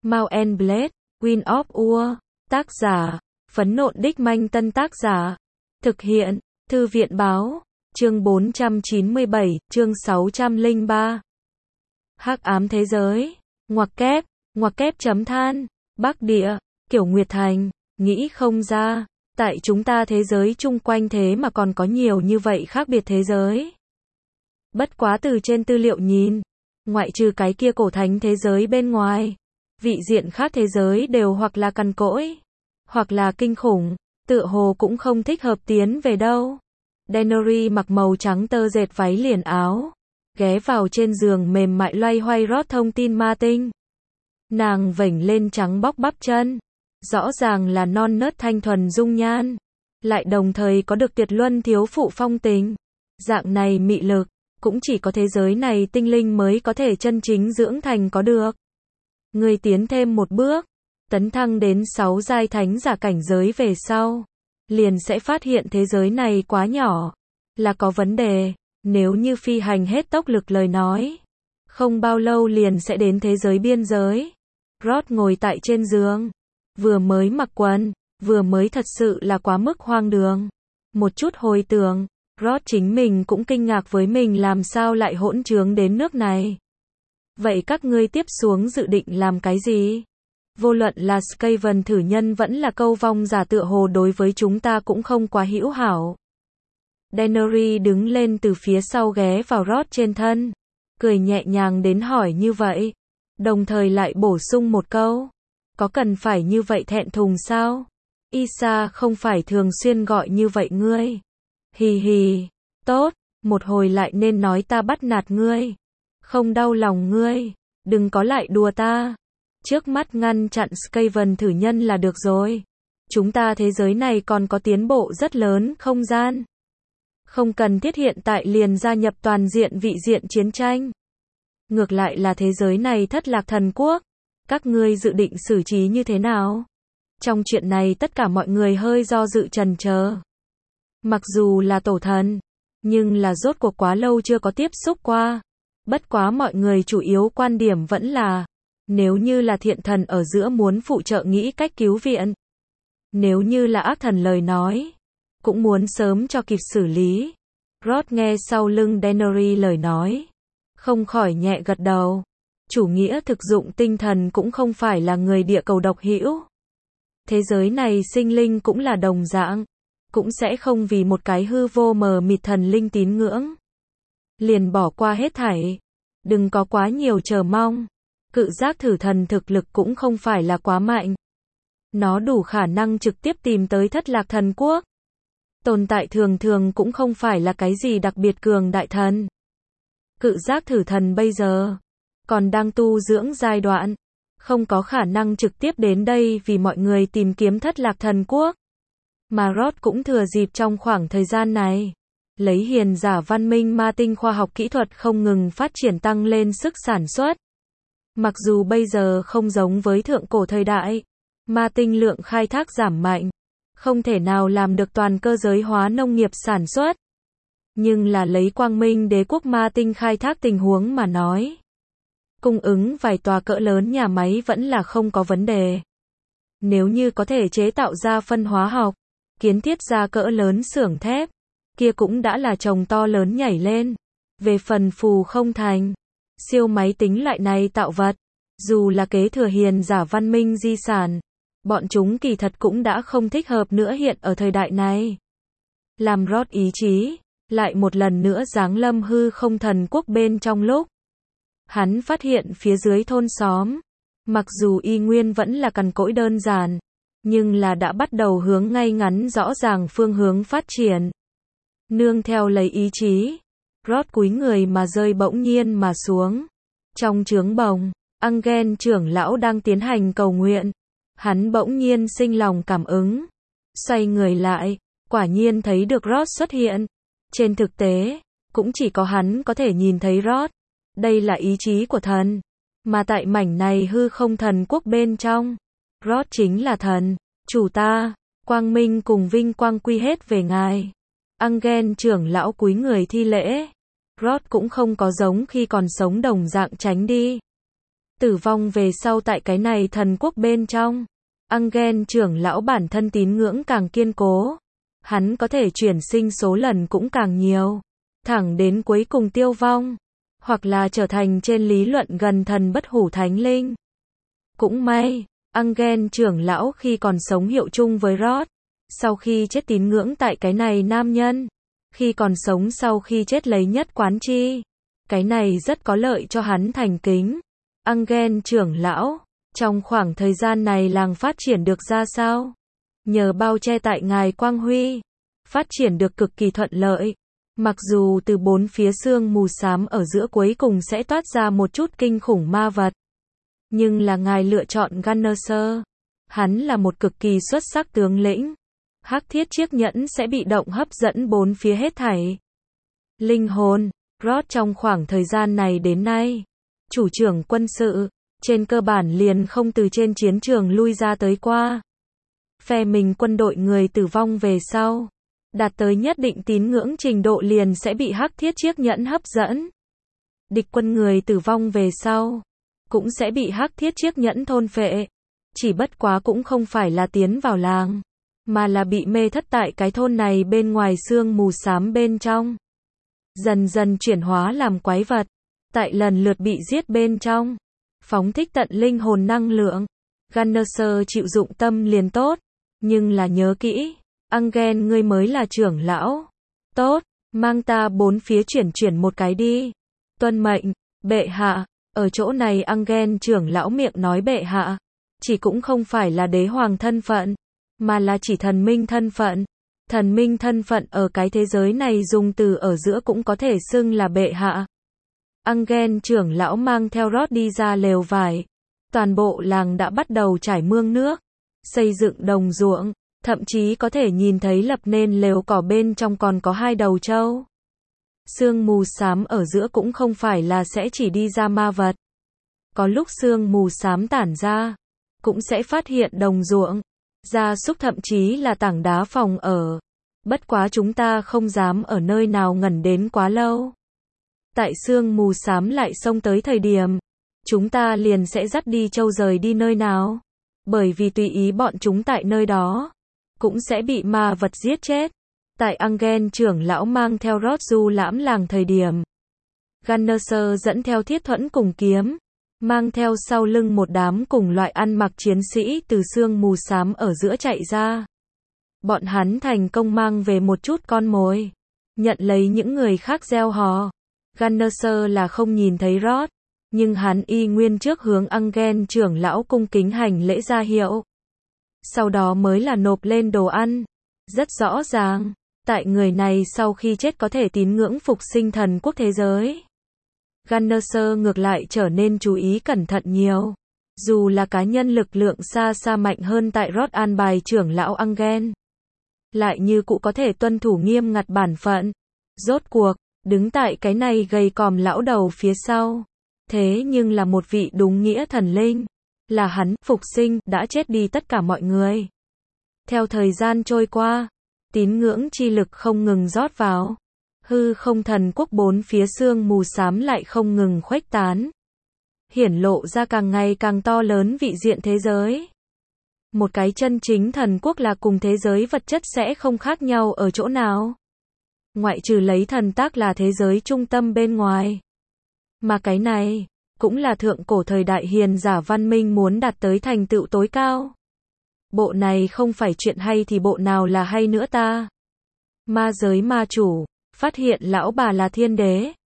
Mount and Blade, Wind of War. Tác giả, Phấn Nộn Đích Manh. Tân tác giả, thực hiện, Thư viện Báo. Chương 497, chương 603. Hắc ám thế giới. Ngoặc kép chấm than. Bắc Địa, Kiểu Nguyệt Thành, nghĩ không ra, tại chúng ta thế giới chung quanh thế mà còn có nhiều như vậy khác biệt thế giới. Bất quá từ trên tư liệu nhìn, ngoại trừ cái kia cổ thánh thế giới bên ngoài, vị diện khác thế giới đều hoặc là cằn cỗi, hoặc là kinh khủng, tựa hồ cũng không thích hợp tiến về đâu. Daenerys mặc màu trắng tơ dệt váy liền áo, ghé vào trên giường mềm mại loay hoay rót thông tin ma tinh. Nàng vểnh lên trắng bóc bắp chân, rõ ràng là non nớt thanh thuần dung nhan, lại đồng thời có được tuyệt luân thiếu phụ phong tình. Dạng này mị lực, cũng chỉ có thế giới này tinh linh mới có thể chân chính dưỡng thành có được. Người tiến thêm một bước, tấn thăng đến 6 giai thánh giả cảnh giới về sau, liền sẽ phát hiện thế giới này quá nhỏ, là có vấn đề. Nếu như phi hành hết tốc lực lời nói, không bao lâu liền sẽ đến thế giới biên giới. Rod ngồi tại trên giường, vừa mới mặc quần, vừa mới thật sự là quá mức hoang đường. Một chút hồi tưởng, Rod chính mình cũng kinh ngạc với mình làm sao lại hỗn trướng đến nước này. Vậy các ngươi tiếp xuống dự định làm cái gì? Vô luận là Skaven thử nhân vẫn là câu vong giả tựa hồ đối với chúng ta cũng không quá hữu hảo. Daenerys đứng lên từ phía sau ghé vào Rod trên thân, cười nhẹ nhàng đến hỏi như vậy, đồng thời lại bổ sung một câu, có cần phải như vậy thẹn thùng sao? Issa không phải thường xuyên gọi như vậy ngươi. Hì hì, tốt, một hồi lại nên nói ta bắt nạt ngươi. Không đau lòng ngươi, đừng có lại đùa ta. Trước mắt ngăn chặn Skaven thử nhân là được rồi. Chúng ta thế giới này còn có tiến bộ rất lớn không gian. Không cần thiết hiện tại liền gia nhập toàn diện vị diện chiến tranh. Ngược lại là thế giới này thất lạc thần quốc. Các ngươi dự định xử trí như thế nào? Trong chuyện này tất cả mọi người hơi do dự chần chờ. Mặc dù là tổ thần, nhưng là rốt cuộc quá lâu chưa có tiếp xúc qua. Bất quá mọi người chủ yếu quan điểm vẫn là, nếu như là thiện thần ở giữa muốn phụ trợ nghĩ cách cứu viện. Nếu như là ác thần lời nói, cũng muốn sớm cho kịp xử lý. Rod nghe sau lưng Daenerys lời nói, không khỏi nhẹ gật đầu. Chủ nghĩa thực dụng tinh thần cũng không phải là người địa cầu độc hữu. Thế giới này sinh linh cũng là đồng dạng, cũng sẽ không vì một cái hư vô mờ mịt thần linh tín ngưỡng liền bỏ qua hết thảy. Đừng có quá nhiều chờ mong. Cự giác thử thần thực lực cũng không phải là quá mạnh. Nó đủ khả năng trực tiếp tìm tới thất lạc thần quốc. Tồn tại thường thường cũng không phải là cái gì đặc biệt cường đại thần. Cự giác thử thần bây giờ còn đang tu dưỡng giai đoạn, không có khả năng trực tiếp đến đây vì mọi người tìm kiếm thất lạc thần quốc. Mà Rod cũng thừa dịp trong khoảng thời gian này, lấy hiền giả văn minh ma tinh khoa học kỹ thuật không ngừng phát triển tăng lên sức sản xuất. Mặc dù bây giờ không giống với thượng cổ thời đại, ma tinh lượng khai thác giảm mạnh, không thể nào làm được toàn cơ giới hóa nông nghiệp sản xuất. Nhưng là lấy quang minh đế quốc ma tinh khai thác tình huống mà nói, cung ứng vài tòa cỡ lớn nhà máy vẫn là không có vấn đề. Nếu như có thể chế tạo ra phân hóa học, kiến thiết ra cỡ lớn xưởng thép, kia cũng đã là chồng to lớn nhảy lên. Về phần phù không thành, siêu máy tính loại này tạo vật, dù là kế thừa hiền giả văn minh di sản, bọn chúng kỳ thật cũng đã không thích hợp nữa hiện ở thời đại này. Làm Rod ý chí, lại một lần nữa giáng lâm hư không thần quốc bên trong lúc. Hắn phát hiện phía dưới thôn xóm, mặc dù y nguyên vẫn là cằn cỗi đơn giản, nhưng là đã bắt đầu hướng ngay ngắn rõ ràng phương hướng phát triển. Nương theo lấy ý chí, Rod cúi người mà rơi bỗng nhiên mà xuống. Trong trướng bồng, Angel trưởng lão đang tiến hành cầu nguyện. Hắn bỗng nhiên sinh lòng cảm ứng. Xoay người lại, quả nhiên thấy được Rod xuất hiện. Trên thực tế, cũng chỉ có hắn có thể nhìn thấy Rod. Đây là ý chí của thần. Mà tại mảnh này hư không thần quốc bên trong, Rod chính là thần. Chủ ta, quang minh cùng vinh quang quy hết về ngài. Angel trưởng lão cúi người thi lễ. Rod cũng không có giống khi còn sống đồng dạng tránh đi. Tử vong về sau tại cái này thần quốc bên trong. Engel trưởng lão bản thân tín ngưỡng càng kiên cố. Hắn có thể chuyển sinh số lần cũng càng nhiều. Thẳng đến cuối cùng tiêu vong. Hoặc là trở thành trên lý luận gần thần bất hủ thánh linh. Cũng may, Engel trưởng lão khi còn sống hiệu chung với Rod. Sau khi chết tín ngưỡng tại cái này nam nhân. Khi còn sống sau khi chết lấy nhất quán chi. Cái này rất có lợi cho hắn thành kính. Engel trưởng lão, trong khoảng thời gian này làng phát triển được ra sao? Nhờ bao che tại ngài quang huy, phát triển được cực kỳ thuận lợi. Mặc dù từ bốn phía sương mù xám ở giữa cuối cùng sẽ toát ra một chút kinh khủng ma vật. Nhưng là ngài lựa chọn Gunner. Hắn là một cực kỳ xuất sắc tướng lĩnh. Hắc thiết chiếc nhẫn sẽ bị động hấp dẫn bốn phía hết thảy. Linh hồn, Rod trong khoảng thời gian này đến nay, chủ trưởng quân sự, trên cơ bản liền không từ trên chiến trường lui ra tới qua. Phe mình quân đội người tử vong về sau, đạt tới nhất định tín ngưỡng trình độ liền sẽ bị hắc thiết chiếc nhẫn hấp dẫn. Địch quân người tử vong về sau, cũng sẽ bị hắc thiết chiếc nhẫn thôn phệ. Chỉ bất quá cũng không phải là tiến vào làng, mà là bị mê thất tại cái thôn này bên ngoài sương mù xám bên trong. Dần dần chuyển hóa làm quái vật, tại lần lượt bị giết bên trong, phóng thích tận linh hồn năng lượng. Gunner chịu dụng tâm liền tốt, nhưng là nhớ kỹ, Engel ngươi mới là trưởng lão. Tốt, mang ta bốn phía chuyển một cái đi. Tuân mệnh, bệ hạ. Ở chỗ này Engel trưởng lão miệng nói bệ hạ, chỉ cũng không phải là đế hoàng thân phận, mà là chỉ thần minh thân phận. Thần minh thân phận ở cái thế giới này dùng từ ở giữa cũng có thể xưng là bệ hạ. Engel trưởng lão mang theo Rod đi ra lều vải. Toàn bộ làng đã bắt đầu trải mương nước, xây dựng đồng ruộng, thậm chí có thể nhìn thấy lập nên lều cỏ bên trong còn có 2 đầu trâu. Sương mù xám ở giữa cũng không phải là sẽ chỉ đi ra ma vật. Có lúc sương mù xám tản ra, cũng sẽ phát hiện đồng ruộng, gia súc thậm chí là tảng đá phòng ở. Bất quá chúng ta không dám ở nơi nào ngẩn đến quá lâu. Tại sương mù xám lại xông tới thời điểm, chúng ta liền sẽ dắt đi trâu rời đi nơi nào. Bởi vì tùy ý bọn chúng tại nơi đó, cũng sẽ bị ma vật giết chết. Tại Engel trưởng lão mang theo Rod du lãm làng thời điểm, Gunner dẫn theo thiết thuẫn cùng kiếm, mang theo sau lưng một đám cùng loại ăn mặc chiến sĩ từ sương mù xám ở giữa chạy ra. Bọn hắn thành công mang về một chút con mồi, nhận lấy những người khác gieo hò. Gunner là không nhìn thấy Rod, nhưng hắn y nguyên trước hướng Engel trưởng lão cung kính hành lễ ra hiệu. Sau đó mới là nộp lên đồ ăn. Rất rõ ràng, tại người này sau khi chết có thể tín ngưỡng phục sinh thần quốc thế giới. Gunner ngược lại trở nên chú ý cẩn thận nhiều. Dù là cá nhân lực lượng xa xa mạnh hơn tại Rod an bài trưởng lão Engel, lại như cụ có thể tuân thủ nghiêm ngặt bản phận. Rốt cuộc, đứng tại cái này gầy còm lão đầu phía sau, thế nhưng là một vị đúng nghĩa thần linh. Là hắn, phục sinh, đã chết đi tất cả mọi người. Theo thời gian trôi qua, tín ngưỡng chi lực không ngừng rót vào. Hư không thần quốc bốn phía sương mù xám lại không ngừng khuếch tán. Hiển lộ ra càng ngày càng to lớn vị diện thế giới. Một cái chân chính thần quốc là cùng thế giới vật chất sẽ không khác nhau ở chỗ nào. Ngoại trừ lấy thần tác là thế giới trung tâm bên ngoài. Mà cái này, cũng là thượng cổ thời đại hiền giả văn minh muốn đạt tới thành tựu tối cao. Bộ này không phải chuyện hay thì bộ nào là hay nữa ta. Ma giới ma chủ, phát hiện lão bà là thiên đế.